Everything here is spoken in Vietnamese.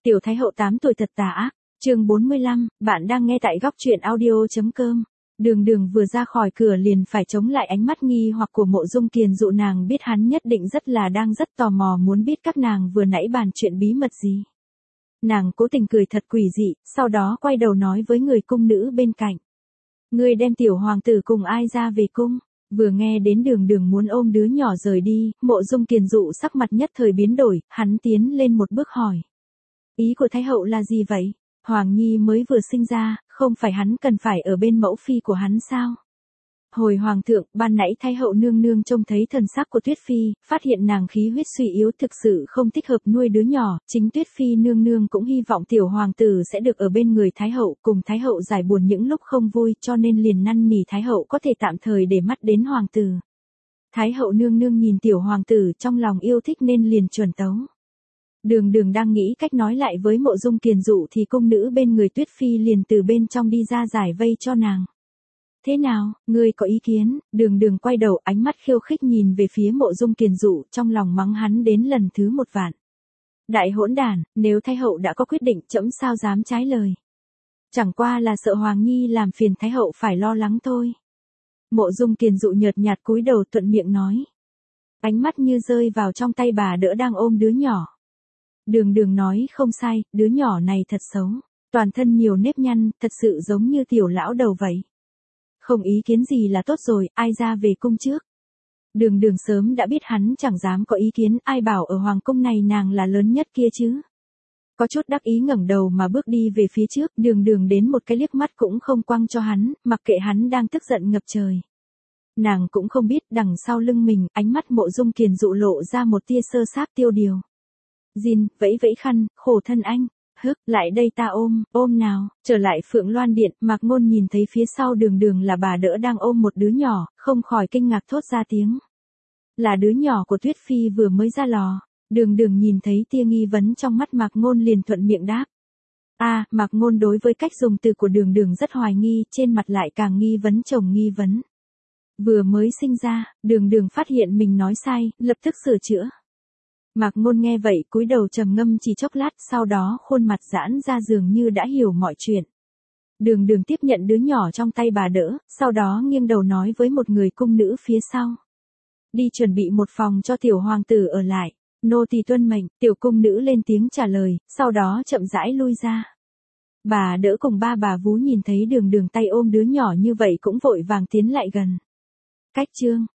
Tiểu Thái hậu 8 tuổi thật tà ác, chương 45, bạn đang nghe tại góc truyện audio.com. Đường Đường vừa ra khỏi cửa liền phải chống lại ánh mắt nghi hoặc của Mộ Dung Kiền dụ, nàng biết hắn nhất định đang rất tò mò muốn biết các nàng vừa nãy bàn chuyện bí mật gì. Nàng cố tình cười thật quỷ dị, sau đó quay đầu nói với người cung nữ bên cạnh. Ngươi đem tiểu hoàng tử cùng ai ra về cung? Vừa nghe đến Đường Đường muốn ôm đứa nhỏ rời đi, Mộ Dung Kiền dụ sắc mặt nhất thời biến đổi, hắn tiến lên một bước hỏi. Ý của Thái hậu là gì vậy? Hoàng Nhi mới vừa sinh ra, không phải hắn cần phải ở bên mẫu phi của hắn sao? Hồi Hoàng thượng, ban nãy Thái hậu nương nương trông thấy thần sắc của Tuyết Phi, phát hiện nàng khí huyết suy yếu thực sự không thích hợp nuôi đứa nhỏ, chính Tuyết Phi nương nương cũng hy vọng tiểu hoàng tử sẽ được ở bên người Thái hậu, cùng Thái hậu giải buồn những lúc không vui, cho nên liền năn nỉ Thái hậu có thể tạm thời để mắt đến hoàng tử. Thái hậu nương nương nhìn tiểu hoàng tử trong lòng yêu thích nên liền chuẩn tấu. Đường Đường đang nghĩ cách nói lại với Mộ Dung Kiền dụ thì cung nữ bên người Tuyết Phi liền từ bên trong đi ra giải vây cho nàng. Thế nào, ngươi có ý kiến? Đường Đường quay đầu, ánh mắt khiêu khích nhìn về phía Mộ Dung Kiền dụ, trong lòng mắng hắn đến lần thứ 1 vạn. Đại hỗn đản, nếu Thái hậu đã có quyết định, trẫm sao dám trái lời. Chẳng qua là sợ Hoàng Nhi làm phiền Thái hậu phải lo lắng thôi. Mộ Dung Kiền dụ nhợt nhạt cúi đầu thuận miệng nói. Ánh mắt như rơi vào trong tay bà đỡ đang ôm đứa nhỏ. Đường Đường nói không sai, đứa nhỏ này thật xấu, toàn thân nhiều nếp nhăn, thật sự giống như tiểu lão đầu vậy. Không ý kiến gì là tốt rồi, ai ra về cung trước. Đường Đường sớm đã biết hắn chẳng dám có ý kiến, ai bảo ở hoàng cung này nàng là lớn nhất kia chứ. Có chút đắc ý ngẩng đầu mà bước đi về phía trước, Đường Đường đến một cái liếc mắt cũng không quăng cho hắn, mặc kệ hắn đang tức giận ngập trời. Nàng cũng không biết đằng sau lưng mình, ánh mắt Mộ Dung Kiền dụ lộ ra một tia sơ sát tiêu điều. Jin, vẫy vẫy khăn, khổ thân anh. Lại đây ta ôm nào. Trở lại Phượng Loan Điện, Mạc Ngôn nhìn thấy phía sau Đường Đường là bà đỡ đang ôm một đứa nhỏ, không khỏi kinh ngạc thốt ra tiếng. Là đứa nhỏ của Tuyết Phi vừa mới ra lò. Đường Đường nhìn thấy tia nghi vấn trong mắt Mạc Ngôn liền thuận miệng đáp. Mạc Ngôn đối với cách dùng từ của Đường Đường rất hoài nghi, trên mặt lại càng nghi vấn chồng nghi vấn. Vừa mới sinh ra, Đường Đường phát hiện mình nói sai, lập tức sửa chữa. Mạc Ngôn nghe vậy cúi đầu trầm ngâm chỉ chốc lát, sau đó khuôn mặt giãn ra dường như đã hiểu mọi chuyện. Đường Đường tiếp nhận đứa nhỏ trong tay bà đỡ, sau đó nghiêng đầu nói với một người cung nữ phía sau. Đi chuẩn bị một phòng cho tiểu hoàng tử ở lại. Nô tỳ tuân mệnh. Tiểu cung nữ lên tiếng trả lời, sau đó chậm rãi lui ra. Bà đỡ cùng ba bà vú nhìn thấy Đường Đường tay ôm đứa nhỏ như vậy cũng vội vàng tiến lại gần. Cách chương